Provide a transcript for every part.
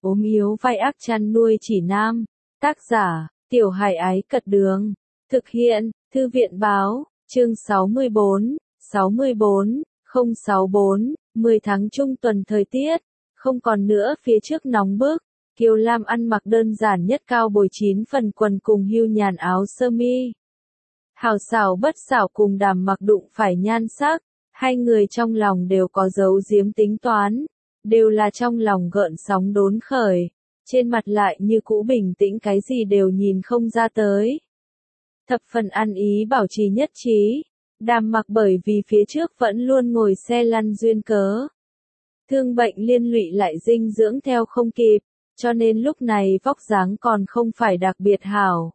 ốm yếu vai ác chăn nuôi chỉ nam. Tác giả, Tiểu Hải Ái Cật Đường. Thực hiện, Thư viện Báo, chương 64, 064, 10 tháng Trung tuần thời tiết, không còn nữa phía trước nóng bức. Kiều Lam ăn mặc đơn giản nhất cao bồi 9 phần quần cùng hưu nhàn áo sơ mi. Hào xảo bất xảo cùng Đàm Mặc đụng phải nhan sắc, hai người trong lòng đều có dấu giếm tính toán, đều là trong lòng gợn sóng đốn khởi, trên mặt lại như cũ bình tĩnh cái gì đều nhìn không ra tới. Thập phần ăn ý bảo trì nhất trí, Đàm Mặc bởi vì phía trước vẫn luôn ngồi xe lăn duyên cớ. Thương bệnh liên lụy lại dinh dưỡng theo không kịp, cho nên lúc này vóc dáng còn không phải đặc biệt hảo.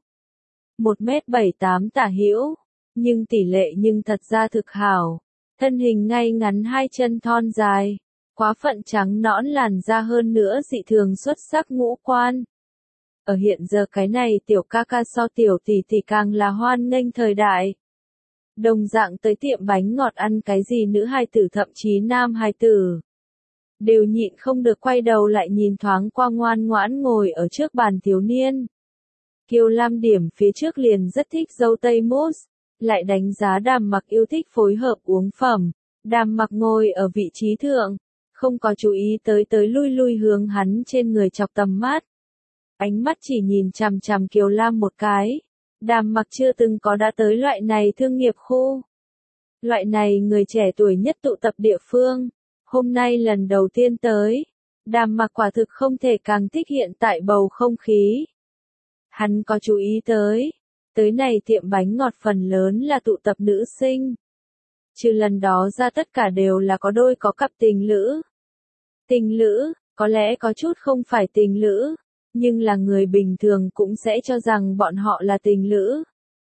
1m78 tả hữu, nhưng tỷ lệ nhưng thật ra thực hảo. Thân hình ngay ngắn hai chân thon dài, quá phận trắng nõn làn da hơn nữa dị thường xuất sắc ngũ quan. Ở hiện giờ cái này tiểu ca ca so tiểu tỷ tỷ càng là hoan nghênh thời đại. Đồng dạng tới tiệm bánh ngọt ăn cái gì nữ hài tử thậm chí nam hài tử. Đều nhịn không được quay đầu lại nhìn thoáng qua ngoan ngoãn ngồi ở trước bàn thiếu niên. Kiều Lam điểm phía trước liền rất thích dâu tây mousse, lại đánh giá Đàm Mặc yêu thích phối hợp uống phẩm. Đàm Mặc ngồi ở vị trí thượng, không có chú ý tới lui hướng hắn trên người chọc tầm mắt. Ánh mắt chỉ nhìn chằm chằm Kiều Lam một cái. Đàm Mặc chưa từng có đã tới loại này thương nghiệp khu. Loại này người trẻ tuổi nhất tụ tập địa phương. Hôm nay lần đầu tiên tới. Đàm Mặc quả thực không thể càng thích hiện tại bầu không khí. Hắn có chú ý tới này tiệm bánh ngọt phần lớn là tụ tập nữ sinh. Trừ lần đó ra tất cả đều là có đôi có cặp tình lữ. Tình lữ, có lẽ có chút không phải tình lữ, nhưng là người bình thường cũng sẽ cho rằng bọn họ là tình lữ.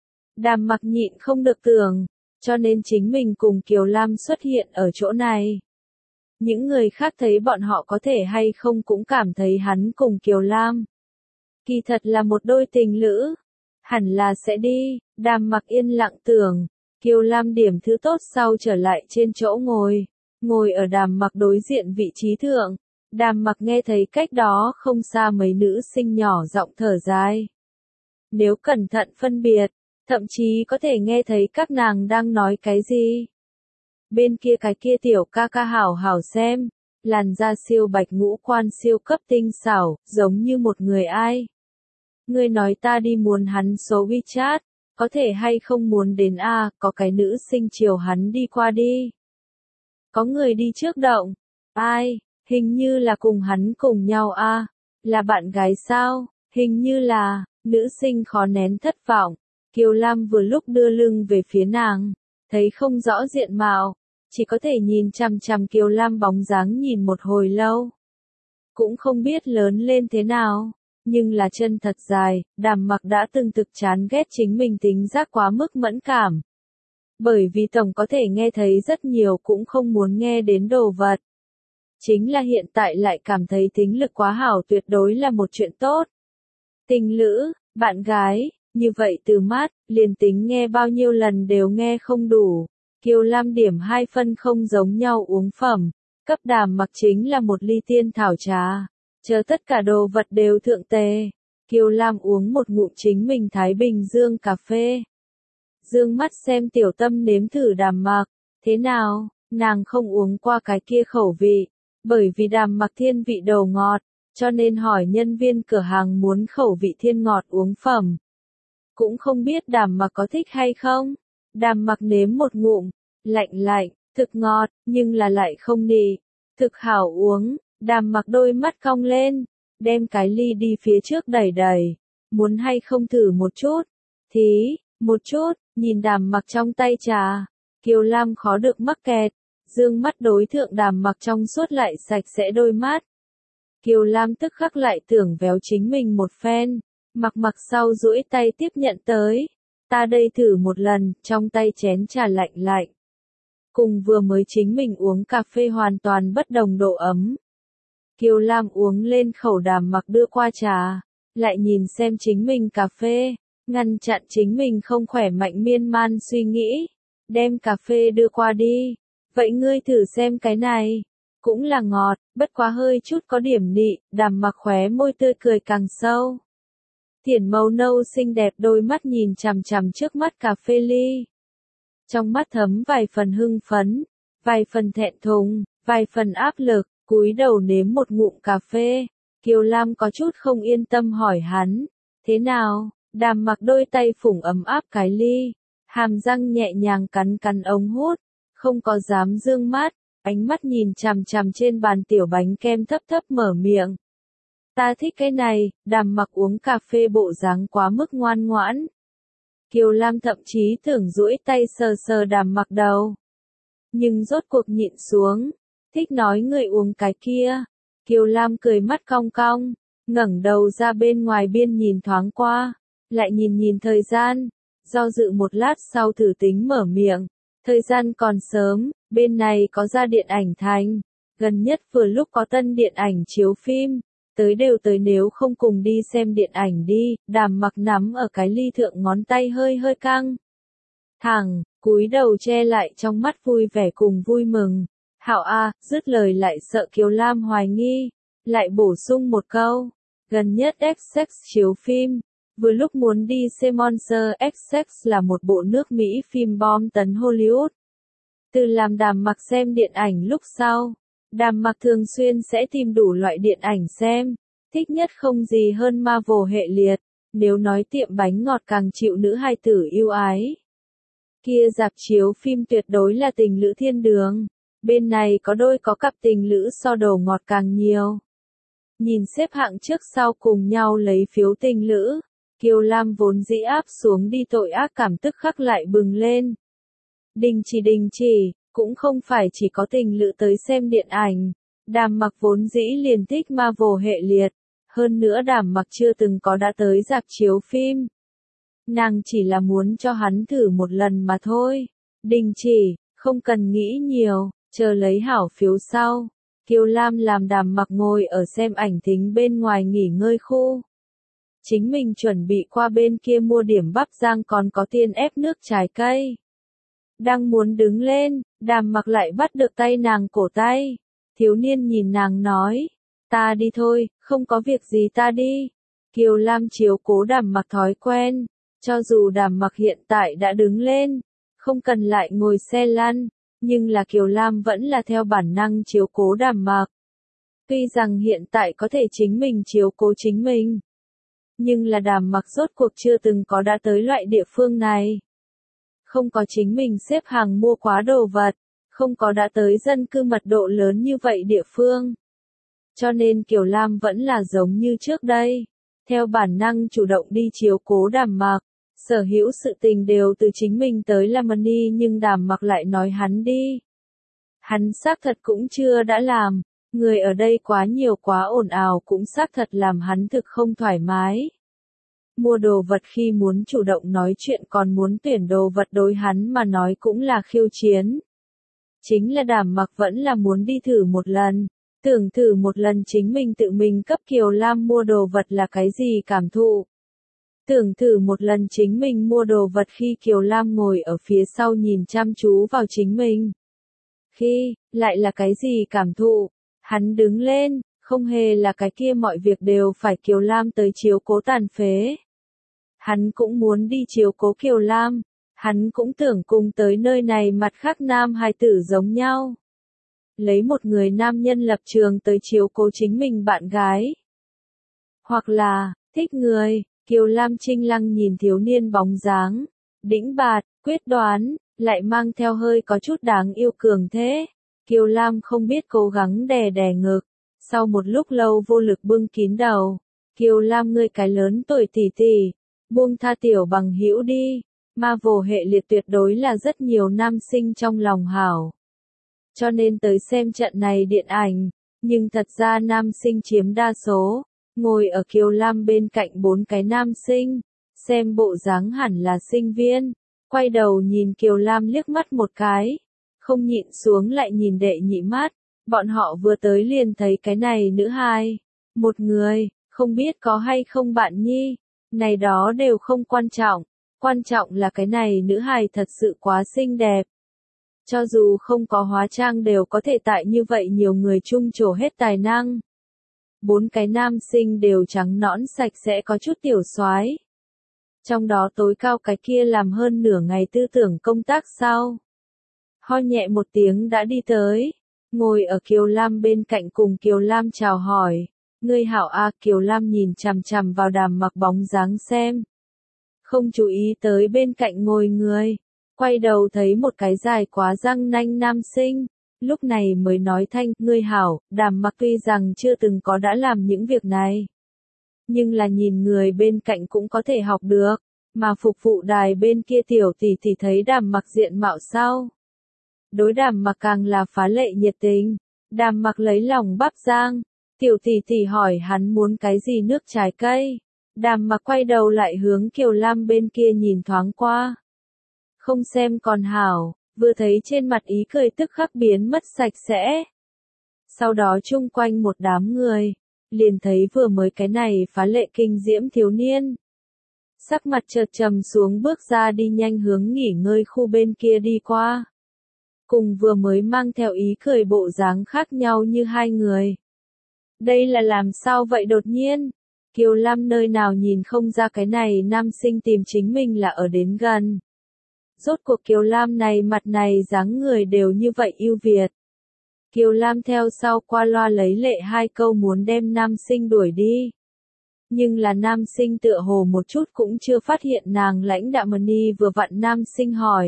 Đàm Mặc nhịn không được tưởng, cho nên chính mình cùng Kiều Lam xuất hiện ở chỗ này. Những người khác thấy bọn họ có thể hay không cũng cảm thấy hắn cùng Kiều Lam. Kỳ thật là một đôi tình lữ. Hẳn là sẽ đi, Đàm Mặc yên lặng tưởng. Kiều Lam điểm thứ tốt sau trở lại trên chỗ ngồi ở Đàm Mặc đối diện vị trí thượng. Đàm Mặc nghe thấy cách đó không xa mấy nữ sinh nhỏ giọng thở dài. Nếu cẩn thận phân biệt, thậm chí có thể nghe thấy các nàng đang nói cái gì. Bên kia cái kia tiểu ca ca hảo hảo xem, làn da siêu bạch ngũ quan siêu cấp tinh xảo, giống như một người ai. Ngươi nói ta đi muốn hắn số WeChat, có thể hay không muốn đến có cái nữ sinh chiều hắn đi qua đi. Có người đi trước động, ai, hình như là cùng hắn cùng nhau là bạn gái sao, hình như là, nữ sinh khó nén thất vọng. Kiều Lam vừa lúc đưa lưng về phía nàng, thấy không rõ diện mạo, chỉ có thể nhìn chằm chằm Kiều Lam bóng dáng nhìn một hồi lâu. Cũng không biết lớn lên thế nào, nhưng là chân thật dài, Đàm Mặc đã từng thực chán ghét chính mình tính giác quá mức mẫn cảm. Bởi vì tổng có thể nghe thấy rất nhiều cũng không muốn nghe đến đồ vật. Chính là hiện tại lại cảm thấy tính lực quá hảo tuyệt đối là một chuyện tốt. Tình lữ, bạn gái, như vậy từ mát, liền tính nghe bao nhiêu lần đều nghe không đủ. Kiều Lam điểm 2 phân không giống nhau uống phẩm, cấp Đàm Mặc chính là một ly tiên thảo trà, chờ tất cả đồ vật đều thượng tề. Kiều Lam uống một ngụm chính mình Thái Bình Dương cà phê. Dương mắt xem Tiểu Tâm nếm thử Đàm Mặc, thế nào, nàng không uống qua cái kia khẩu vị, bởi vì Đàm Mặc thiên vị đầu ngọt, cho nên hỏi nhân viên cửa hàng muốn khẩu vị thiên ngọt uống phẩm. Cũng không biết Đàm Mặc có thích hay không. Đàm Mặc nếm một ngụm, lạnh, thực ngọt, nhưng là lại không nị, thực hảo uống. Đàm Mặc đôi mắt cong lên, đem cái ly đi phía trước đẩy, muốn hay không thử một chút, một chút, nhìn Đàm Mặc trong tay trà, Kiều Lam khó được mắc kẹt, dương mắt đối thượng Đàm Mặc trong suốt lại sạch sẽ đôi mắt. Kiều Lam tức khắc lại tưởng véo chính mình một phen, mặc sau duỗi tay tiếp nhận tới. Ta đây thử một lần, trong tay chén trà lạnh. Cùng vừa mới chính mình uống cà phê hoàn toàn bất đồng độ ấm. Kiều Lam uống lên khẩu Đàm Mặc đưa qua trà, lại nhìn xem chính mình cà phê, ngăn chặn chính mình không khỏe mạnh miên man suy nghĩ, đem cà phê đưa qua đi. Vậy ngươi thử xem cái này. cũng là ngọt, bất quá hơi chút có điểm nị, Đàm Mặc khóe môi tươi cười càng sâu. Thiển màu nâu xinh đẹp đôi mắt nhìn chằm chằm trước mắt cà phê ly. Trong mắt thấm vài phần hưng phấn, vài phần thẹn thùng, vài phần áp lực, cúi đầu nếm một ngụm cà phê. Kiều Lam có chút không yên tâm hỏi hắn, thế nào? Đàm Mặc đôi tay phủng ấm áp cái ly, hàm răng nhẹ nhàng cắn cắn ống hút, không có dám dương mắt, ánh mắt nhìn chằm chằm trên bàn tiểu bánh kem thấp thấp mở miệng. Ta thích cái này, Đàm Mặc uống cà phê bộ dáng quá mức ngoan ngoãn. Kiều Lam thậm chí tưởng duỗi tay sờ sờ Đàm Mặc đầu. Nhưng rốt cuộc nhịn xuống, thích nói người uống cái kia. Kiều Lam cười mắt cong cong, ngẩng đầu ra bên ngoài biên nhìn thoáng qua, lại nhìn nhìn thời gian, do dự một lát sau thử tính mở miệng. Thời gian còn sớm, bên này có ra điện ảnh thành, gần nhất vừa lúc có tân điện ảnh chiếu phim, tới đều tới nếu không cùng đi xem điện ảnh đi. Đàm Mặc nắm ở cái ly thượng ngón tay hơi hơi căng thẳng, cúi đầu che lại trong mắt vui vẻ cùng vui mừng. Hảo a, dứt lời lại sợ Kiều Lam hoài nghi, lại bổ sung một câu, gần nhất XX chiếu phim, vừa lúc muốn đi xem Monster XX là một bộ nước Mỹ phim bom tấn Hollywood. Từ làm Đàm Mặc xem điện ảnh lúc sau, Đàm Mặc thường xuyên sẽ tìm đủ loại điện ảnh xem, thích nhất không gì hơn Marvel hệ liệt, nếu nói tiệm bánh ngọt càng chịu nữ hài tử yêu ái. Kia rạp chiếu phim tuyệt đối là Tình Lữ Thiên Đường, bên này có đôi có cặp tình lữ so đồ ngọt càng nhiều. Nhìn xếp hạng trước sau cùng nhau lấy phiếu tình lữ, Kiều Lam vốn dĩ áp xuống đi tội ác cảm tức khắc lại bừng lên. Đình chỉ, cũng không phải chỉ có tình lữ tới xem điện ảnh, Đàm Mặc vốn dĩ liền thích Marvel hệ liệt, hơn nữa Đàm Mặc chưa từng có đã tới rạp chiếu phim. Nàng chỉ là muốn cho hắn thử một lần mà thôi. Đình chỉ, không cần nghĩ nhiều, chờ lấy hảo phiếu sau. Kiều Lam làm Đàm Mặc ngồi ở xem ảnh thính bên ngoài nghỉ ngơi khu. Chính mình chuẩn bị qua bên kia mua điểm bắp rang còn có tiền ép nước trái cây. Đang muốn đứng lên, Đàm Mặc lại bắt được tay nàng cổ tay. Thiếu niên nhìn nàng nói, ta đi thôi, không có việc gì ta đi. Kiều Lam chiếu cố Đàm Mặc thói quen, cho dù Đàm Mặc hiện tại đã đứng lên, không cần lại ngồi xe lăn, nhưng là Kiều Lam vẫn là theo bản năng chiếu cố Đàm Mặc. Tuy rằng hiện tại có thể chính mình chiếu cố chính mình, nhưng là Đàm Mặc rốt cuộc chưa từng có đã tới loại địa phương này. Không có chính mình xếp hàng mua quá đồ vật, không có đã tới dân cư mật độ lớn như vậy địa phương. Cho nên Kiều Lam vẫn là giống như trước đây, theo bản năng chủ động đi chiếu cố Đàm Mặc, sở hữu sự tình đều từ chính mình tới làm đi nhưng Đàm Mặc lại nói hắn đi. Hắn xác thật cũng chưa đã làm, người ở đây quá nhiều quá ồn ào cũng xác thật làm hắn thực không thoải mái. Mua đồ vật khi muốn chủ động nói chuyện còn muốn tuyển đồ vật đối hắn mà nói cũng là khiêu chiến. Chính là Đàm Mặc vẫn là muốn đi thử một lần, tưởng thử một lần chính mình tự mình cấp Kiều Lam mua đồ vật là cái gì cảm thụ. Tưởng thử một lần chính mình mua đồ vật khi Kiều Lam ngồi ở phía sau nhìn chăm chú vào chính mình. Khi, lại là cái gì cảm thụ, hắn đứng lên, không hề là cái kia mọi việc đều phải Kiều Lam tới chiếu cố tàn phế. Hắn cũng muốn đi chiếu cố Kiều Lam, hắn cũng tưởng cùng tới nơi này mặt khác nam hài tử giống nhau. Lấy một người nam nhân lập trường tới chiếu cố chính mình bạn gái. Hoặc là, thích người, Kiều Lam trinh lăng nhìn thiếu niên bóng dáng, đĩnh bạt, quyết đoán, lại mang theo hơi có chút đáng yêu cường thế. Kiều Lam không biết cố gắng đè đè ngực, sau một lúc lâu vô lực bưng kín đầu. Kiều Lam ngươi cái lớn tuổi tỷ tỷ, buông tha tiểu bằng hữu đi, Marvel hệ liệt tuyệt đối là rất nhiều nam sinh trong lòng hảo. Cho nên tới xem trận này điện ảnh, nhưng thật ra nam sinh chiếm đa số, ngồi ở Kiều Lam bên cạnh bốn cái nam sinh, xem bộ dáng hẳn là sinh viên, quay đầu nhìn Kiều Lam liếc mắt một cái, không nhịn xuống lại nhìn đệ nhị mắt, bọn họ vừa tới liền thấy cái này nữ hài, một người, không biết có hay không bạn nhi, này đó đều không quan trọng là cái này nữ hài thật sự quá xinh đẹp. Cho dù không có hóa trang đều có thể tại như vậy nhiều người chung trổ hết tài năng. 4 cái nam sinh đều trắng nõn sạch sẽ có chút tiểu soái. Trong đó tối cao cái kia làm hơn nửa ngày tư tưởng công tác sau. Ho nhẹ một tiếng đã đi tới, ngồi ở Kiều Lam bên cạnh cùng Kiều Lam chào hỏi. Ngươi hảo a. Kiều Lam nhìn chằm chằm vào Đàm Mặc bóng dáng xem. Không chú ý tới bên cạnh ngồi người. Quay đầu thấy một cái dài quá răng nanh nam sinh. Lúc này mới nói thanh, ngươi hảo. Đàm Mặc tuy rằng chưa từng có đã làm những việc này. Nhưng là nhìn người bên cạnh cũng có thể học được. Mà phục vụ đài bên kia tiểu tỷ tỷ thấy Đàm Mặc diện mạo sau. Đối Đàm Mặc càng là phá lệ nhiệt tình. Đàm Mặc lấy lòng bắp rang. Tiểu tỷ tỷ hỏi hắn muốn cái gì nước trái cây. Đàm Mặc quay đầu lại hướng Kiều Lam bên kia nhìn thoáng qua. Không xem còn hảo, vừa thấy trên mặt ý cười tức khắc biến mất sạch sẽ. Sau đó chung quanh một đám người, liền thấy vừa mới cái này phá lệ kinh diễm thiếu niên. Sắc mặt chợt trầm xuống bước ra đi nhanh hướng nghỉ ngơi khu bên kia đi qua. Cùng vừa mới mang theo ý cười bộ dáng khác nhau như hai người. Đây là làm sao vậy đột nhiên? Kiều Lam nơi nào nhìn không ra cái này nam sinh tìm chính mình là ở đến gần. Rốt cuộc Kiều Lam này mặt này dáng người đều như vậy ưu việt. Kiều Lam theo sau qua loa lấy lệ hai câu muốn đem nam sinh đuổi đi. Nhưng là nam sinh tựa hồ một chút cũng chưa phát hiện nàng lãnh đạm mani vừa vặn nam sinh hỏi.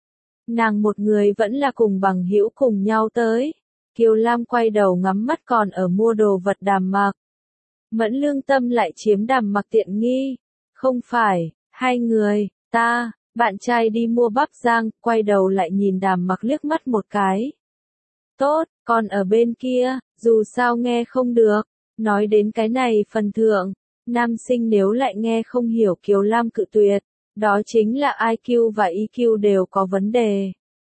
Nàng một người vẫn là cùng bằng hữu cùng nhau tới. Kiều Lam quay đầu ngắm mắt còn ở mua đồ vật Đàm Mặc. Mẫn lương tâm lại chiếm Đàm Mặc tiện nghi. Không phải, hai người, bạn trai đi mua bắp rang, quay đầu lại nhìn Đàm Mặc liếc mắt một cái. Tốt, còn ở bên kia, dù sao nghe không được. Nói đến cái này phần thượng, nam sinh nếu lại nghe không hiểu Kiều Lam cự tuyệt, đó chính là IQ và EQ đều có vấn đề.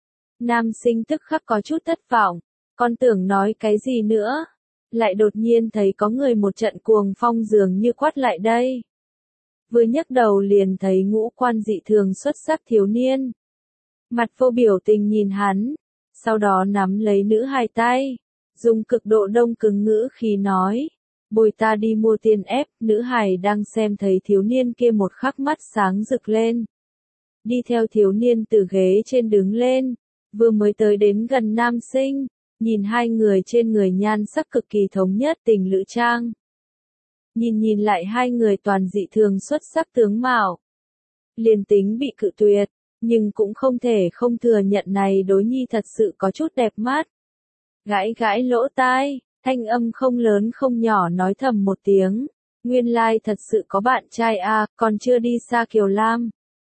Nam sinh tức khắc có chút thất vọng, còn tưởng nói cái gì nữa, lại đột nhiên thấy có người một trận cuồng phong dường như quát lại đây. Vừa nhấc đầu liền thấy ngũ quan dị thường xuất sắc thiếu niên. Mặt vô biểu tình nhìn hắn, sau đó nắm lấy nữ hài tay, dùng cực độ đông cứng ngữ khí nói. Bồi ta đi mua tiền ép, nữ hài đang xem thấy thiếu niên kia một khắc mắt sáng rực lên. Đi theo thiếu niên từ ghế trên đứng lên, vừa mới tới đến gần nam sinh, nhìn hai người trên người nhan sắc cực kỳ thống nhất tình lữ trang. Nhìn lại hai người toàn dị thường xuất sắc tướng mạo. Liền tính bị cự tuyệt, nhưng cũng không thể không thừa nhận này đối nhi thật sự có chút đẹp mắt. Gãi gãi lỗ tai. Thanh âm không lớn không nhỏ nói thầm một tiếng. Nguyên lai thật sự có bạn trai a, còn chưa đi xa Kiều Lam.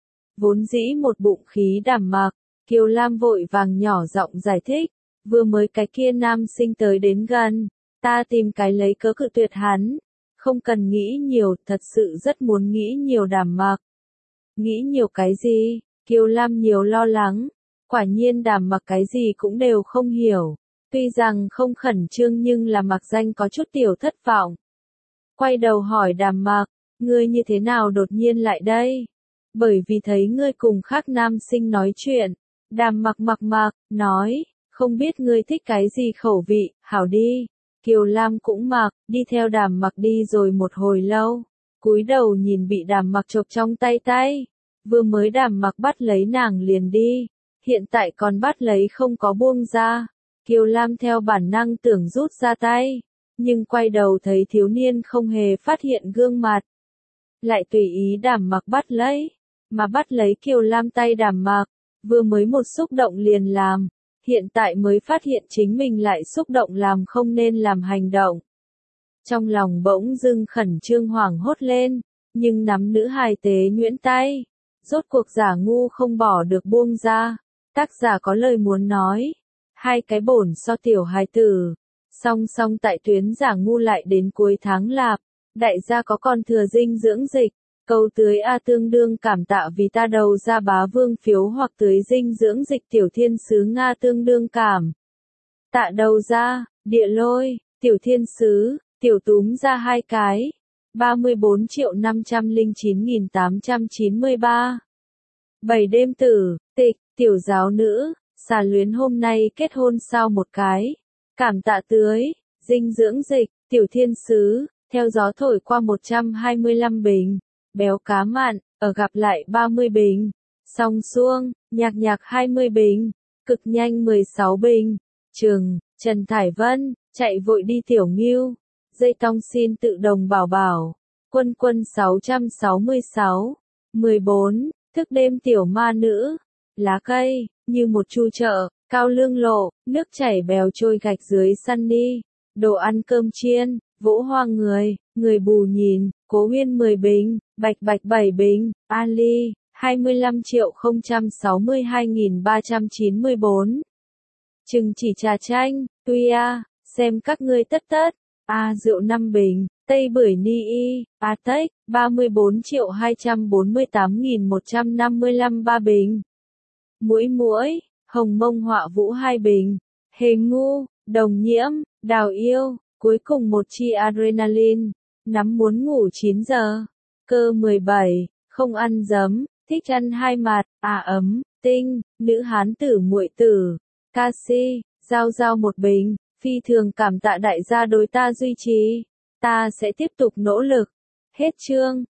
Vốn dĩ một bụng khí Đàm Mặc, Kiều Lam vội vàng nhỏ giọng giải thích. Vừa mới cái kia nam sinh tới đến gần, ta tìm cái lấy cớ cự tuyệt hắn. Không cần nghĩ nhiều, thật sự rất muốn nghĩ nhiều Đàm Mặc. Nghĩ nhiều cái gì? Kiều Lam nhiều lo lắng. Quả nhiên Đàm Mặc cái gì cũng đều không hiểu. Tuy rằng không khẩn trương nhưng là mặc danh có chút tiểu thất vọng. Quay đầu hỏi Đàm Mặc, ngươi như thế nào đột nhiên lại đây? Bởi vì thấy ngươi cùng khác nam sinh nói chuyện. Đàm Mặc nói, không biết ngươi thích cái gì khẩu vị, hảo đi. Kiều Lam cũng mặc, đi theo Đàm Mặc đi rồi một hồi lâu. Cúi đầu nhìn bị Đàm Mặc chộp trong tay. Vừa mới Đàm Mặc bắt lấy nàng liền đi. Hiện tại còn bắt lấy không có buông ra. Kiều Lam theo bản năng tưởng rút ra tay, nhưng quay đầu thấy thiếu niên không hề phát hiện gương mặt. Lại tùy ý Đàm Mặc bắt lấy, mà bắt lấy Kiều Lam tay Đàm Mặc, vừa mới một xúc động liền làm, hiện tại mới phát hiện chính mình lại xúc động làm không nên làm hành động. Trong lòng bỗng dưng khẩn trương hoảng hốt lên, nhưng nắm nữ hài tế nhuyễn tay, rốt cuộc giả ngu không bỏ được buông ra, tác giả có lời muốn nói. Hai cái bổn so tiểu hài tử, song song tại tuyến giả ngu lại đến cuối tháng lạp, đại gia có con thừa dinh dưỡng dịch, câu tưới A tương đương cảm tạ vì ta đầu ra bá vương phiếu hoặc tưới dinh dưỡng dịch tiểu thiên sứ Nga tương đương cảm. Tạ đầu ra, địa lôi, tiểu thiên sứ, tiểu túm ra hai cái, 34.509.893. 7 đêm tử, tịch, tiểu giáo nữ. Xà Luyến hôm nay kết hôn sao một cái. Cảm tạ tưới, dinh dưỡng dịch, tiểu thiên sứ, theo gió thổi qua 125 bình. Béo cá mặn, ở gặp lại 30 bình. Song xuông, nhạc nhạc 20 bình. Cực nhanh 16 bình. Trần Thải Vân, chạy vội đi tiểu ngưu. Dây tong xin tự đồng bảo bảo. Quân quân 666. 14. Thức đêm tiểu ma nữ. Lá cây, như một chu chợ, cao lương lộ, nước chảy bèo trôi gạch dưới sunny. Đồ ăn cơm chiên, vỗ hoa người bù nhìn, Cố Huyên 10 bình, Bạch Bạch 7 bình, Ali, 25.062.394. Chừng chỉ trà chanh, tuy xem các ngươi tất tất, rượu 5 bình, Tây bưởi ni y, tách, 34.248.155 3 bình. Mũi, hồng mông họa vũ 2 bình, hề ngu, đồng nhiễm, đào yêu, cuối cùng một chi adrenaline, nắm muốn ngủ 9 giờ, cơ 17, không ăn giấm, thích ăn hai mặt, ấm, tinh, nữ hán tử muội tử, Casi, giao 1 bình, phi thường cảm tạ đại gia đối ta duy trì, ta sẽ tiếp tục nỗ lực. Hết chương.